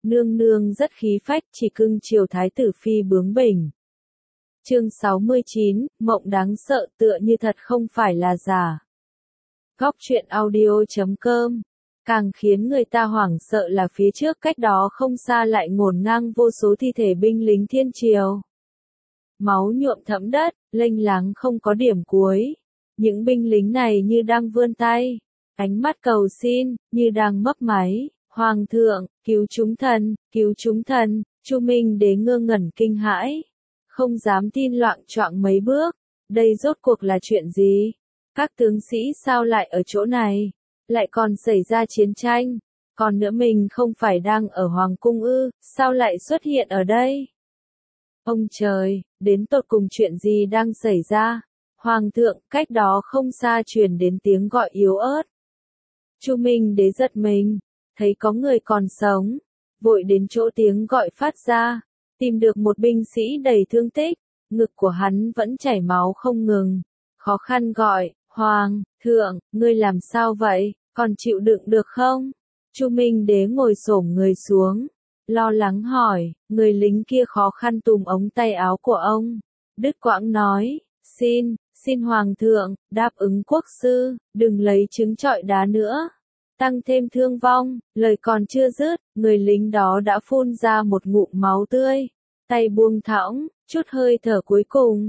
Nương nương rất khí phách, chỉ cưng chiều thái tử phi bướng bỉnh. Chương 69, mộng đáng sợ tựa như thật không phải là giả. Góc truyện audio.com. Càng khiến người ta hoảng sợ là phía trước cách đó không xa lại ngổn ngang vô số thi thể binh lính thiên triều. Máu nhuộm thẫm đất, lênh láng không có điểm cuối. Những binh lính này như đang vươn tay, ánh mắt cầu xin, như đang mấp máy. Hoàng thượng, cứu chúng thần, Chu Minh Đế ngơ ngẩn kinh hãi. Không dám tin loạng choạng mấy bước. Đây rốt cuộc là chuyện gì? Các tướng sĩ sao lại ở chỗ này? Lại còn xảy ra chiến tranh? Còn nữa mình không phải đang ở Hoàng cung ư, sao lại xuất hiện ở đây? Ông trời, đến tột cùng chuyện gì đang xảy ra? Hoàng thượng, cách đó không xa truyền đến tiếng gọi yếu ớt. Chu Minh Đế giật mình, thấy có người còn sống, vội đến chỗ tiếng gọi phát ra, tìm được một binh sĩ đầy thương tích, ngực của hắn vẫn chảy máu không ngừng, khó khăn gọi, Hoàng thượng, ngươi làm sao vậy, còn chịu đựng được không? Chu Minh Đế ngồi xổm người xuống, lo lắng hỏi, người lính kia khó khăn túm ống tay áo của ông, đứt quãng nói, xin Hoàng thượng, đáp ứng quốc sư, đừng lấy trứng trọi đá nữa. Tăng thêm thương vong, lời còn chưa dứt, người lính đó đã phun ra một ngụm máu tươi, tay buông thõng, chút hơi thở cuối cùng.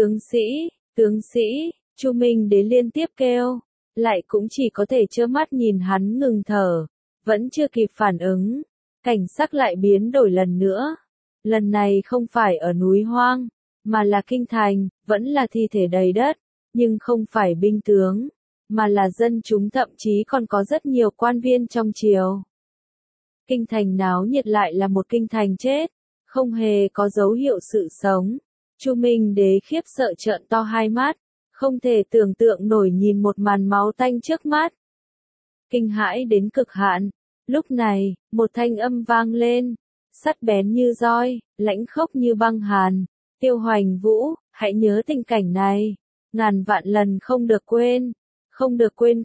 Tướng sĩ, Chu Minh Đế liên tiếp kêu, lại cũng chỉ có thể trơ mắt nhìn hắn ngừng thở, vẫn chưa kịp phản ứng, cảnh sắc lại biến đổi lần nữa. Lần này không phải ở núi hoang, mà là kinh thành, vẫn là thi thể đầy đất, nhưng không phải binh tướng, mà là dân chúng, thậm chí còn có rất nhiều quan viên trong triều. Kinh thành náo nhiệt lại là một kinh thành chết, không hề có dấu hiệu sự sống. Chu Minh Đế khiếp sợ trợn to hai mắt, không thể tưởng tượng nổi nhìn một màn máu tanh trước mắt. Kinh hãi đến cực hạn, lúc này, một thanh âm vang lên, sắc bén như roi, lãnh khốc như băng hàn. Tiêu Hoành Vũ, hãy nhớ tình cảnh này, ngàn vạn lần không được quên. Không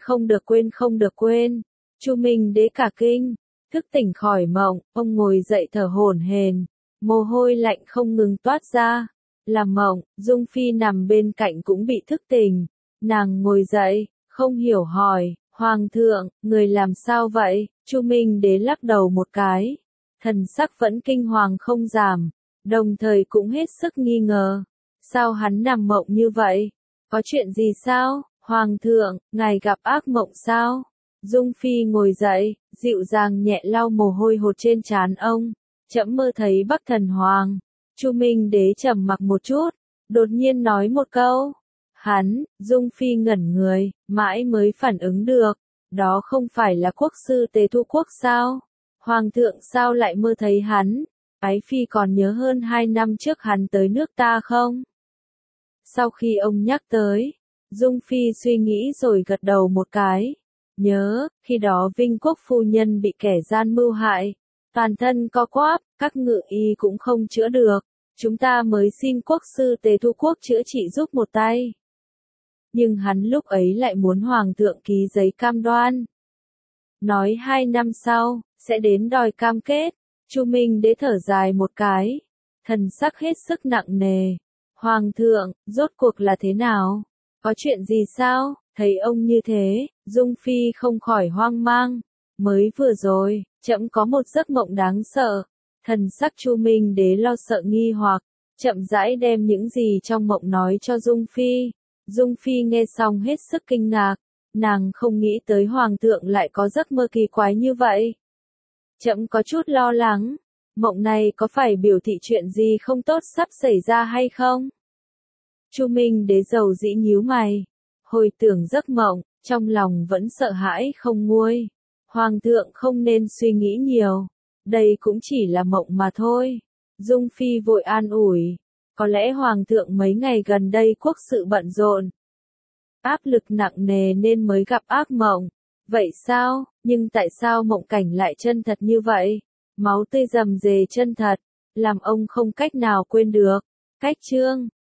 được quên. Chu Minh Đế cả kinh, thức tỉnh khỏi mộng, ông ngồi dậy thở hổn hển, mồ hôi lạnh không ngừng toát ra. Làm mộng, Dung Phi nằm bên cạnh cũng bị thức tỉnh. Nàng ngồi dậy, không hiểu hỏi, Hoàng thượng, người làm sao vậy? Chu Minh Đế lắc đầu một cái, thần sắc vẫn kinh hoàng không giảm, đồng thời cũng hết sức nghi ngờ. Sao hắn nằm mộng như vậy? Có chuyện gì sao? Hoàng thượng, ngài gặp ác mộng sao? Dung Phi ngồi dậy, dịu dàng nhẹ lau mồ hôi hột trên trán ông. Trẫm mơ thấy Bắc Thần Hoàng. Chu Minh Đế trầm mặc một chút, đột nhiên nói một câu. Dung Phi ngẩn người, mãi mới phản ứng được. Đó không phải là quốc sư Tề Thu Quốc sao? Hoàng thượng sao lại mơ thấy hắn? Ái Phi còn nhớ hơn 2 năm trước hắn tới nước ta không? Sau khi ông nhắc tới, Dung Phi suy nghĩ rồi gật đầu một cái. Nhớ, khi đó Vinh Quốc phu nhân bị kẻ gian mưu hại, toàn thân co quắp, các ngự y cũng không chữa được. Chúng ta mới xin quốc sư Tề Thu Quốc chữa trị giúp một tay. Nhưng hắn lúc ấy lại muốn Hoàng thượng ký giấy cam đoan. Nói 2 năm sau, sẽ đến đòi cam kết. Chu Minh Đế thở dài một cái, thần sắc hết sức nặng nề. Hoàng thượng, rốt cuộc là thế nào? Có chuyện gì sao? Thấy ông như thế, Dung Phi không khỏi hoang mang. Mới vừa rồi, trẫm có một giấc mộng đáng sợ. Thần sắc Chu Minh Đế lo sợ nghi hoặc, chậm rãi đem những gì trong mộng nói cho Dung Phi. Dung Phi nghe xong hết sức kinh ngạc, nàng không nghĩ tới Hoàng thượng lại có giấc mơ kỳ quái như vậy. Trẫm có chút lo lắng, mộng này có phải biểu thị chuyện gì không tốt sắp xảy ra hay không? Chu Minh Đế dầu dĩ nhíu mày, hồi tưởng giấc mộng, trong lòng vẫn sợ hãi không nguôi. Hoàng thượng không nên suy nghĩ nhiều, đây cũng chỉ là mộng mà thôi. Dung Phi vội an ủi, có lẽ Hoàng thượng mấy ngày gần đây quốc sự bận rộn, áp lực nặng nề nên mới gặp ác mộng. Vậy sao? Nhưng tại sao mộng cảnh lại chân thật như vậy? Máu tươi rầm rề chân thật, làm ông không cách nào quên được. Cách chương